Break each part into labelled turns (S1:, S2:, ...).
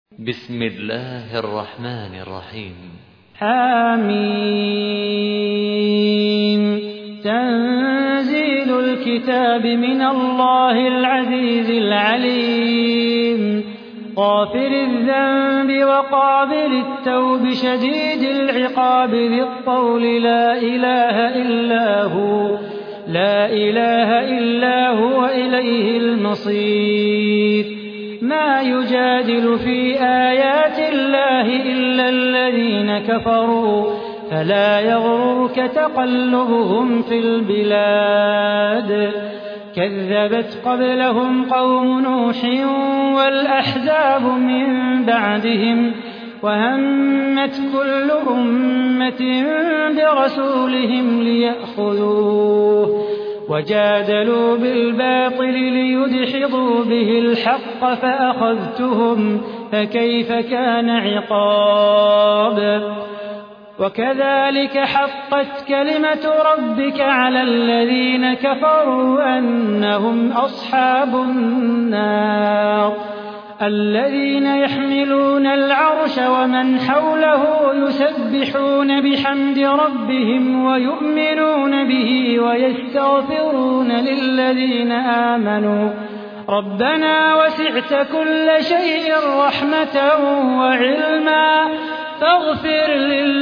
S1: بسم الله الرحمن الرحيم.
S2: حميم. تنزيل الكتاب من الله العزيز العليم، غافر الذنب وقابل التوب شديد العقاب ذي الطول لا إله إلا هو إليه المصير. ما يجادل في آيات الله إلا الذين كفروا فلا يغررك تقلبهم في البلاد. كذبت قبلهم قوم نوح والأحزاب من بعدهم، وهمت كل أمة برسولهم ليأخذوه، وجادلوا بالباطل ليدحضوا به الحق فأخذتهم فكيف كان عقاب. وكذلك حقت كلمة ربك على الذين كفروا أنهم أصحاب النار. الذين يحملون العرش ومن حوله يسبحون بحمد ربهم ويؤمنون به ويستغفرون للذين آمنوا ربنا وسعت كل شيء رحمة وعلما فاغفر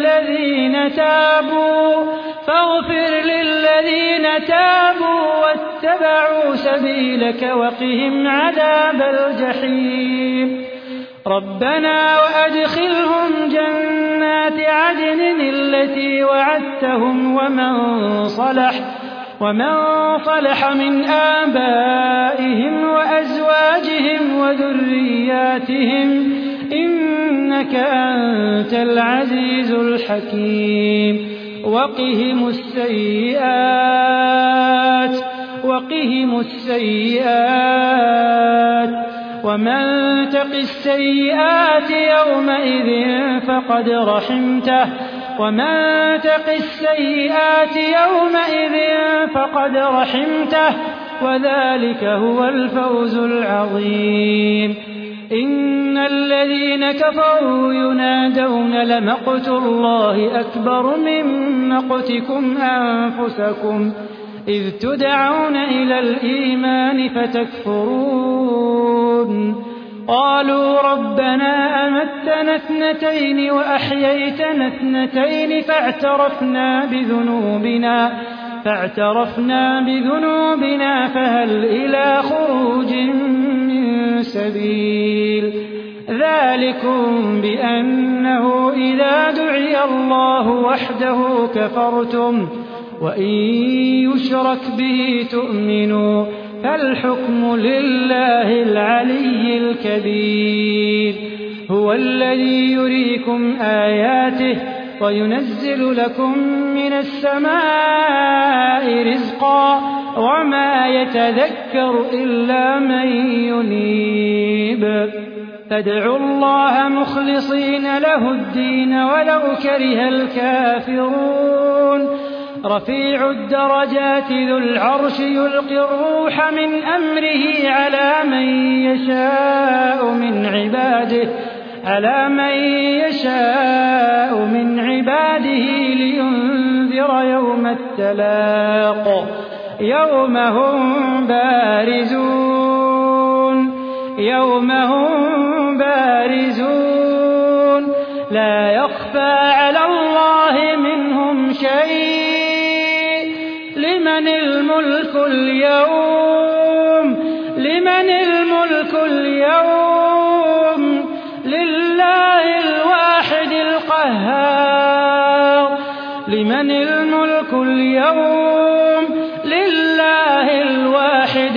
S2: للذين تابوا واتبعوا سبيلك وقهم عذاب الجحيم. ربنا وأدخلهم جنات عدن التي وعدتهم ومن صلح من آبائهم وأزواجهم وذرياتهم إنك أنت العزيز الحكيم. وقهم السيئات ومن تق السيئات يومئذ فقد رحمته وذلك هو الفوز العظيم. إن الذين كفروا ينادون لمقت الله أكبر من مقتكم أنفسكم إذ تدعون إلى الإيمان فتكفرون. قالوا ربنا أمتنا اثنتين وأحييتنا اثنتين فاعترفنا بذنوبنا فهل إلى خروج من سبيل. ذلكم بأنه إذا دعي الله وحده كفرتم وإن يشرك به تؤمنوا فالحكم لله العلي الكبير. هو الذي يريكم آياته وينزل لكم من السماء رزقا وما يتذكر إلا من ينيب. فادعوا الله مخلصين له الدين ولو كره الكافرون. رفيع الدرجات ذو العرش يلقي الروح من أمره على من يشاء من عباده لينذر يوم التلاق يوم هم بارزون لا يخفى على الله منهم شيء. لمن الملك اليوم لله الواحد القهار. لمن الملك اليوم لله الواحد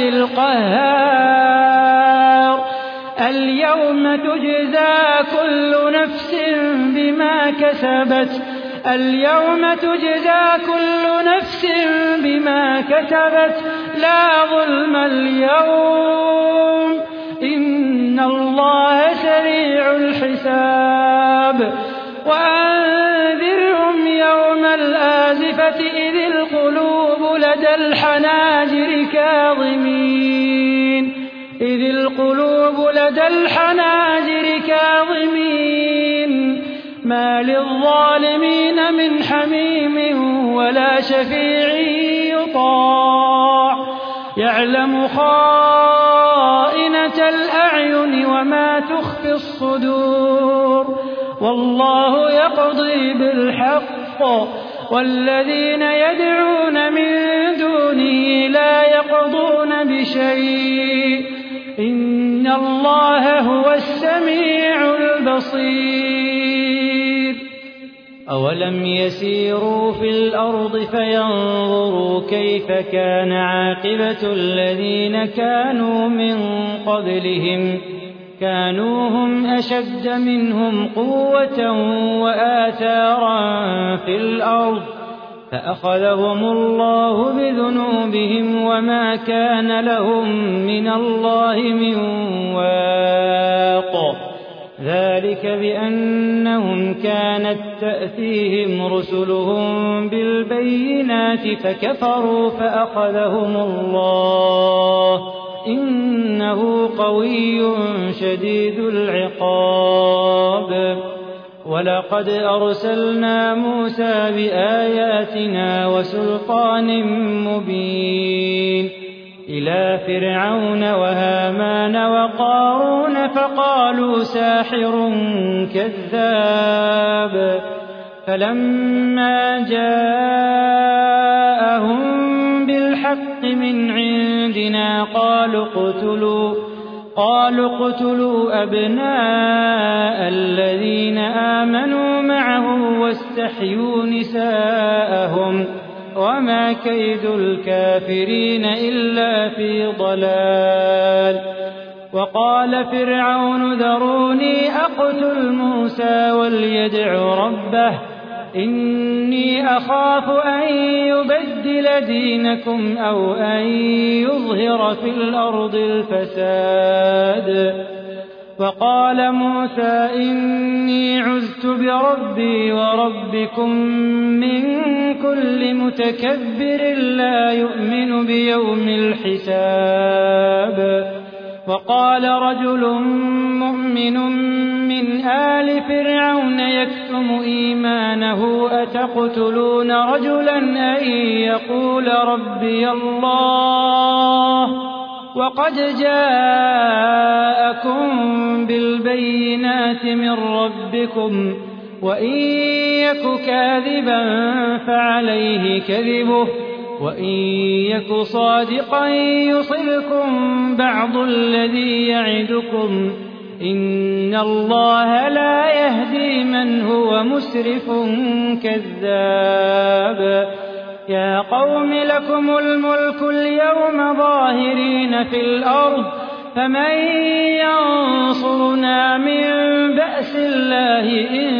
S2: القهار. اليوم تجزى كل نفس بما كسبت لا ظلم اليوم إن الله سريع الحساب. وأنذرهم يوم الآزفة إذ القلوب لدى الحناجر كاظمين ما للظالمين من حميم ولا شفيع يطاع يعلم خائنة الأعين وما تخفي الصدور والله يقضي بالحق والذين يدعون من دونه لا يقضون بشيء إن الله هو السميع البصير أولم يسيروا في الأرض فينظروا كيف كان عاقبة الذين كانوا من قبلهم كانوا هم أشد منهم قوة وآثارا في الأرض فأخذهم الله بذنوبهم وما كان لهم من الله من واق ذلك بأنهم كانت تأتيهم رسلهم بالبينات فكفروا فأخذهم الله إنه قوي شديد العقاب ولقد أرسلنا موسى بآياتنا وسلطان مبين إلى فرعون وهامان وقارون فقالوا ساحر كذاب فلما جاءهم بالحق من عندنا قالوا اقتلوا أبناء الذين آمنوا معه واستحيوا نساءهم وما كيد الكافرين إلا في ضلال وقال فرعون ذروني أقتل موسى وليدع ربه إني أخاف أن يبدل دينكم أو أن يظهر في الأرض الفساد وقال موسى إني عذت بربي وربكم من كل متكبر لا يؤمن بيوم الحساب وقال رجل مؤمن من آل فرعون يكتم إيمانه أتقتلون رجلا أن يقول ربي الله وقد جاءكم بالبينات من ربكم وإن يك كاذبا فعليه كذبه وإن يك صادقا يصبكم بعض الذي يعدكم إن الله لا يهدي من هو مسرف كذاب يا قوم لكم الملك اليوم ظاهرين في الأرض فمن ينصرنا من بأس الله إن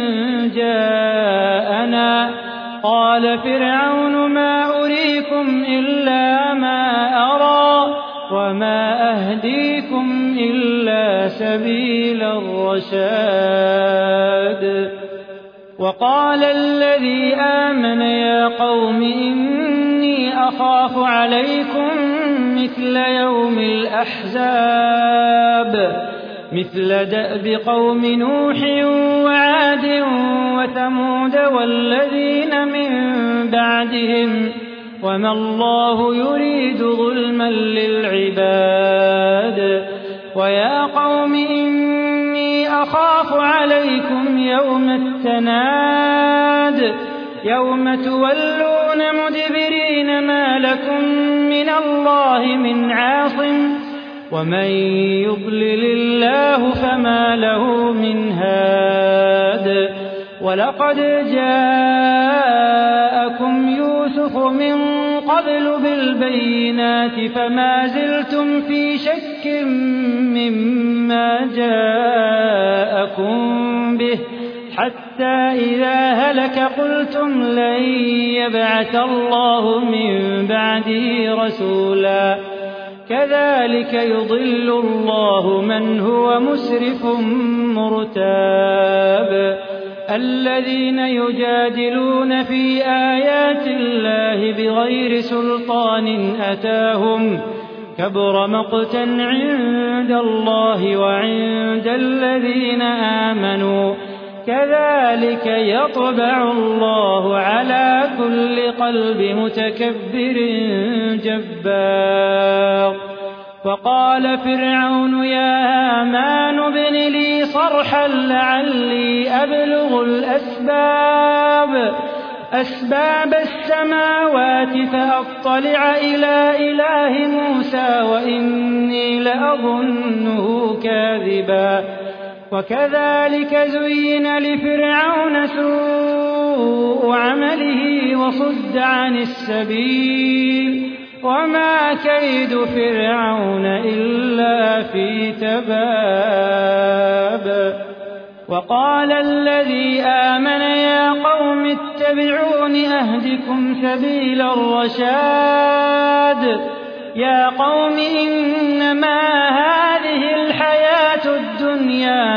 S2: جاءنا قال فرعون ما أريكم إلا ما أرى وما أهديكم إلا سبيل الرشاد وقال الذي آمن يا قوم إني أخاف عليكم مثل يوم الأحزاب مثل دأب قوم نوح وعاد وثمود والذين من بعدهم وما الله يريد ظلما للعباد ويا قوم إني أخاف عليكم يوم التناد يوم تولون مدبرين ما لكم من الله من عاصم ومن يضلل الله فما له من هاد ولقد جاءكم يوسف من قبل بالبينات فما زلتم في شك مما جاءكم به حتى إذا هلك قلتم لن يبعث الله من بعده رسولا كذلك يضل الله من هو مسرف مرتاب الذين يجادلون في آيات الله بغير سلطان أتاهم كبر مقتا عند الله وعند الذين آمنوا كذلك يطبع الله على كل قلب متكبر جبار. وقال فرعون يا هامان ابن لي صرحا لعلي أبلغ أسباب السماوات فأطلع إلى إله موسى وإني لأظنه كاذبا. وكذلك زين لفرعون سوء عمله وصد عن السبيل وما كيد فرعون إلا في تباب. وقال الذي آمن يا قوم اتبعون أهدكم سبيل الرشاد. يا قوم إنما هذه الحياة الدنيا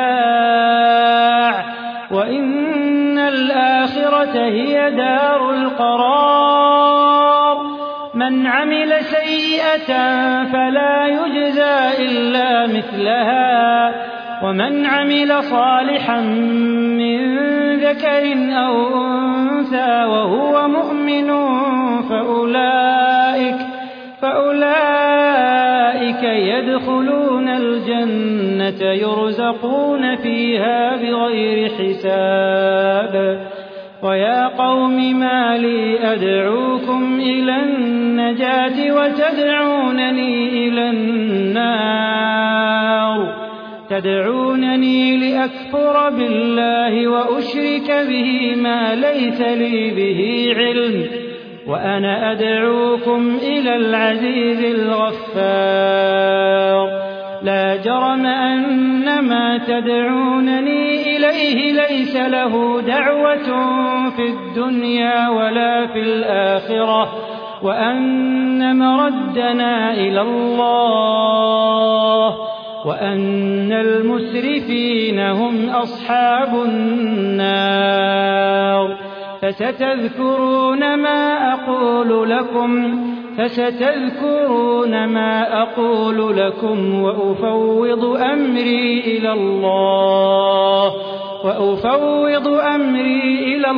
S2: متاع وإن الآخرة هي دار القرار. من عمل سيئة فلا يجزى إلا مثلها ومن عمل صالحا من ذكر أو أنثى وهو مؤمن فأولئك يدخلون الجنة يرزقون فيها بغير حساب. ويا قوم ما لي أدعوكم إلى النجاة وتدعونني إلى النار. تدعونني لأكفر بالله وأشرك به ما ليس لي به علم وأنا أدعوكم إلى العزيز الغفار. لا جرم أن ما تدعونني إليه ليس له دعوة في الدنيا ولا في الآخرة وأن مردنا إلى الله وأن المسرفين هم أصحاب النار. فستذكرون ما أقول لكم وأفوض أمري إلى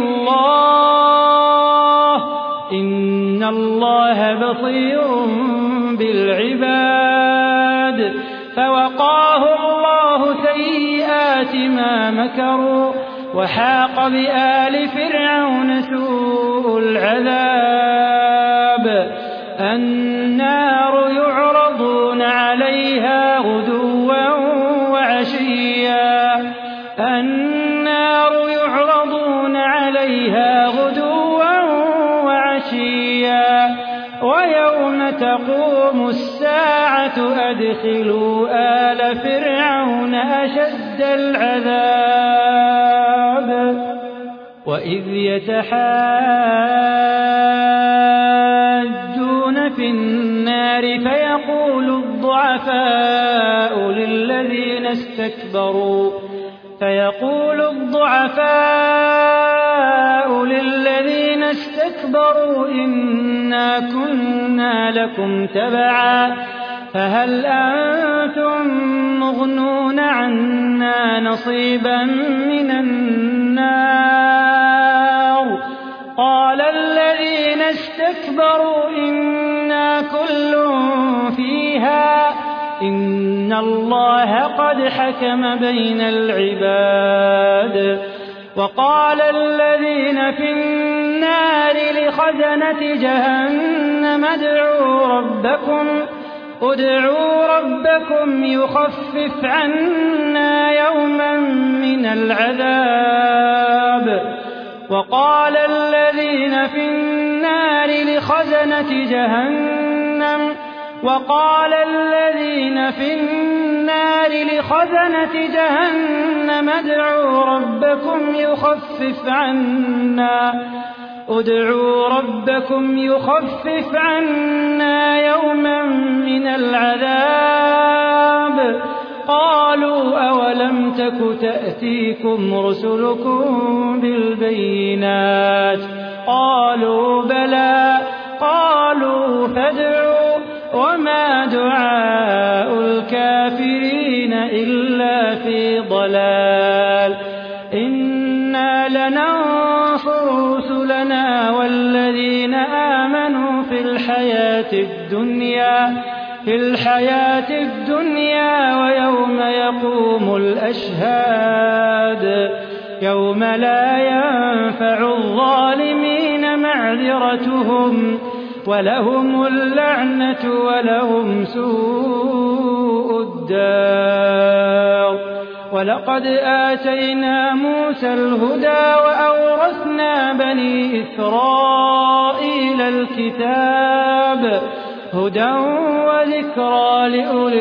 S2: الله إن الله بصير بالعباد. فوقاه الله سيئات ما مكروا وحاق بآل فرعون سوء العذاب. النار يعرضون عليها غدوا وعشيا ويوم تقوم الساعة أدخلوا آل فرعون أشد العذاب. وإذ يتحاجون في النار فيقول الضعفاء للذين استكبروا إنا كنا لكم تبعا فهل أنتم مغنون عنا نصيبا من النار. قال الذين استكبروا إنا كل فيها إن الله قد حكم بين العباد. وقال الذين في النار لخزنة جهنم ادعوا ربكم يخفف عنا يوما من العذاب. وقال الذين في النار لخزنة جهنم ادعوا ربكم يخفف عنا يوما من العذاب. قالوا أولم تك تأتيكم رسلكم بالبينات قالوا بلى قالوا فادعوا وما دعاء الكافرين إلا في ضلال. لننصر رسلنا والذين آمنوا في الحياة الدنيا ويوم يقوم الأشهاد يوم لا ينفع الظالمين معذرتهم ولهم اللعنة ولهم سوء الدار. ولقد آتينا موسى الهدى وأورثنا بني إسرائيل الكتاب هدى وذكرى لأولي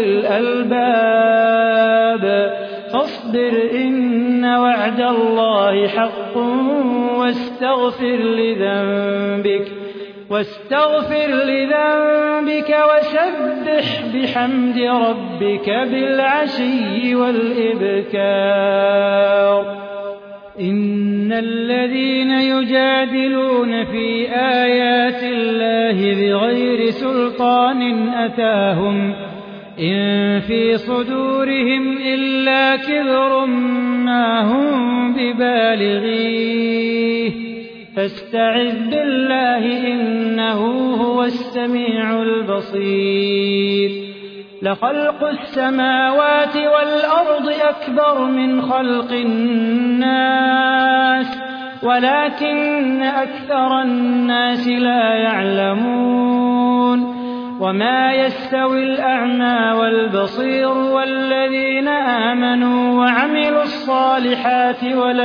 S2: الألباب. فاصبر إن وعد الله حق واستغفر لذنبك وسبح بحمد ربك بالعشي والإبكار. إن الذين يجادلون في آيات الله بغير سلطان أتاهم إن في صدورهم إلا كبر ما هم ببالغيه فاستعذ بالله إنه هو السميع البصير. لخلق السماوات والأرض أكبر من خلق الناس ولكن أكثر الناس لا يعلمون. وما يستوي الأعمى والبصير والذين آمنوا وعملوا الصالحات ولا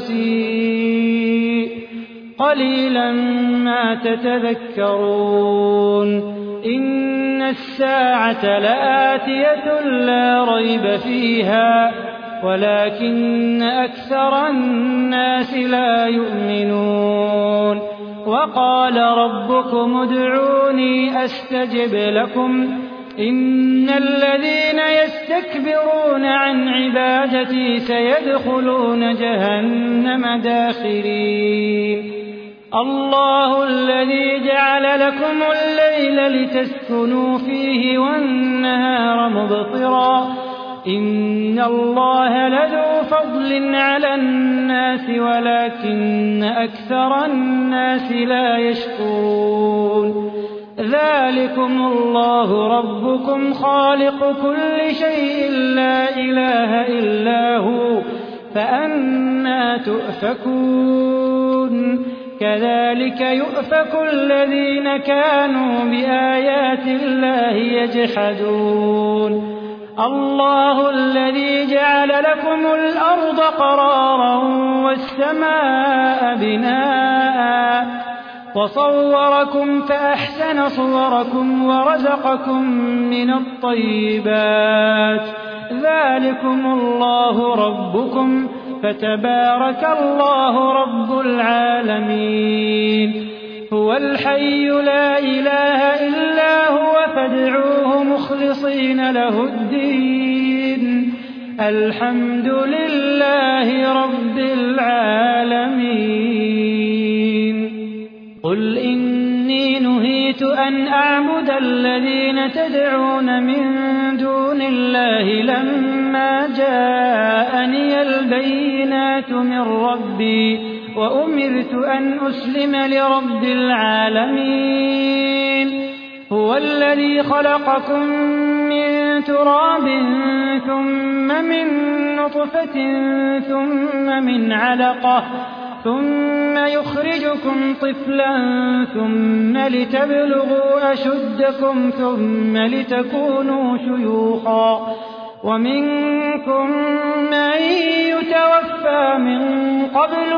S2: المسيء قليلا ما تتذكرون. إن الساعة لآتية لا ريب فيها ولكن أكثر الناس لا يؤمنون. وقال ربكم ادعوني أستجب لكم إن الذين يستكبرون عن عبادتي سيدخلون جهنم داخرين. الله الذي جعل لكم الليل لتسكنوا فيه والنهار مبصرا إن الله لذو فضل على الناس ولكن أكثر الناس لا يشكرون. ذلكم الله ربكم خالق كل شيء لا إله إلا هو فأنى تؤفكون. كذلك يؤفك الذين كانوا بآيات الله يجحدون. الله الذي جعل لكم الأرض قرارا والسماء بناء وصوركم فأحسن صوركم ورزقكم من الطيبات. ذلكم الله ربكم فتبارك الله رب العالمين. هو الحي لا إله إلا هو فادعوه مخلصين له الدين الحمد لله رب العالمين. قل إني نهيت أن أعبد الذين تدعون من دون الله لما جاءني البينات من ربي وأمرت أن أسلم لرب العالمين. هو الذي خلقكم من تراب ثم من نطفة ثم من علقة ثم يخرجكم طفلا ثم لتبلغوا أشدكم ثم لتكونوا شيوخا ومنكم من يتوفى من قبل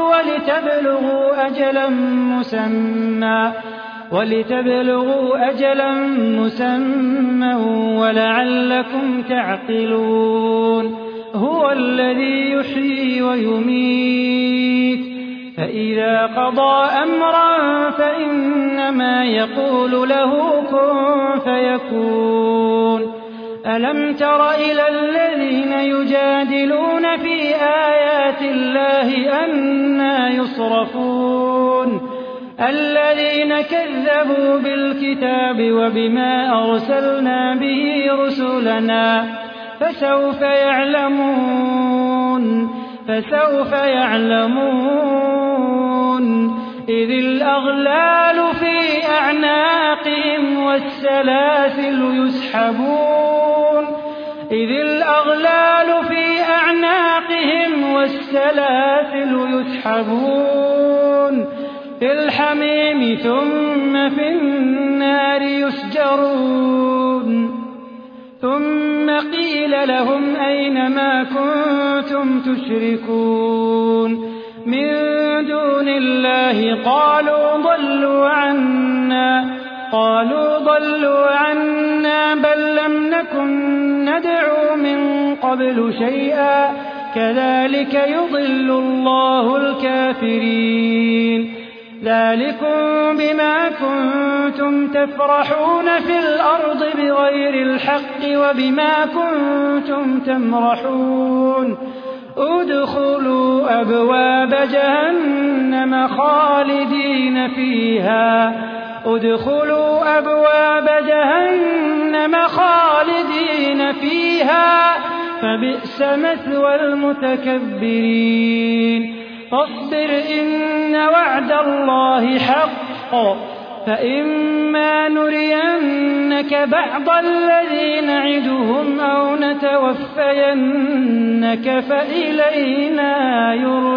S2: ولتبلغوا أجلا مسمى ولعلكم تعقلون. هو الذي يحيي ويميت فإذا قضى أمرا فإنما يقول له كن فيكون. ألم تر إلى الذين يجادلون في آيات الله أنى يصرفون الذين كذبوا بالكتاب وبما أرسلنا به رسلنا فسوف يعلمون. فسوف يعلمون إذ الأغلال في أعناقهم والسلاسل يسحبون في الحميم ثم في النار يسجرون ثم قيل لهم أين ما كنتم تشركون من دون الله قالوا ضلوا عنا بل لم نكن ندعو من قبل شيئا كذلك يضل الله الكافرين ذلكم بما كنتم تفرحون في الأرض بغير الحق وبما كنتم تمرحون ادخلوا أبواب جهنم خالدين فيها فبئس مثوى المتكبرين فاصبر إن وعد الله حق فإما نرينك بعض الذي نعدهم أو نتوفينك فإلينا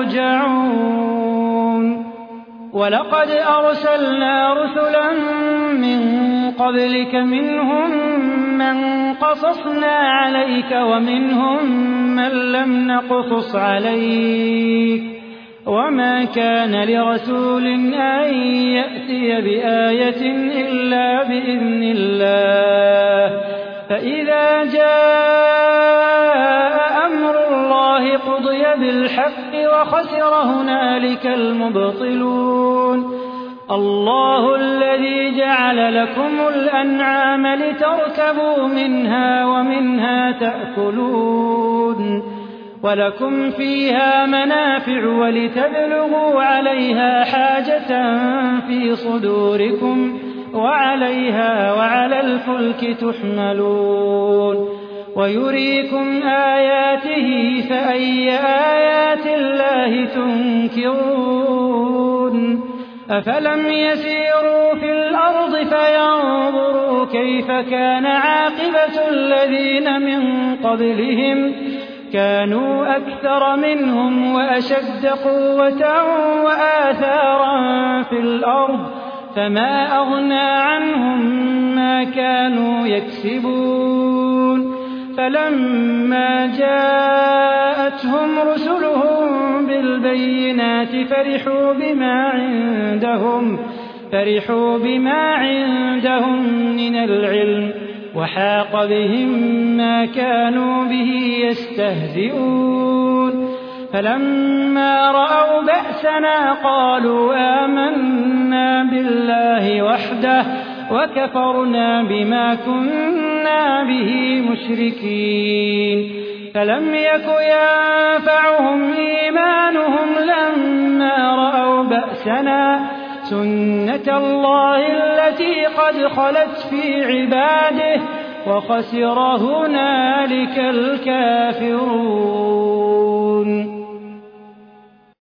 S2: يرجعون ولقد أرسلنا رسلا من قبلك منهم من قصصنا عليك ومنهم من لم نقصص عليك وما كان لرسول أن يأتي بآية إلا بإذن الله فإذا جاء أمر الله قضي بالحق وخسر هنالك المبطلون الله الذي جعل لكم الأنعام لتركبوا منها ومنها تأكلون ولكم فيها منافع ولتبلغوا عليها حاجة في صدوركم وعليها وعلى الفلك تحملون ويريكم آياته فأي آيات الله تنكرون أفلم يسيروا في الأرض فينظروا كيف كان عاقبة الذين من قبلهم كانوا أكثر منهم وأشد قوة وآثارا في الأرض فما أغنى عنهم ما كانوا يكسبون فلما جاءتهم رسلهم بالبينات فرحوا بما عندهم من العلم وحاق بهم ما كانوا به يستهزئون فلما رأوا بأسنا قالوا آمنا بالله وحده وكفرنا بما كنا به مشركين فلم يك ينفعهم إيمانهم لما رأوا بأسنا سنة الله التي قد خلت في عباده وخسر هنالك الكافرون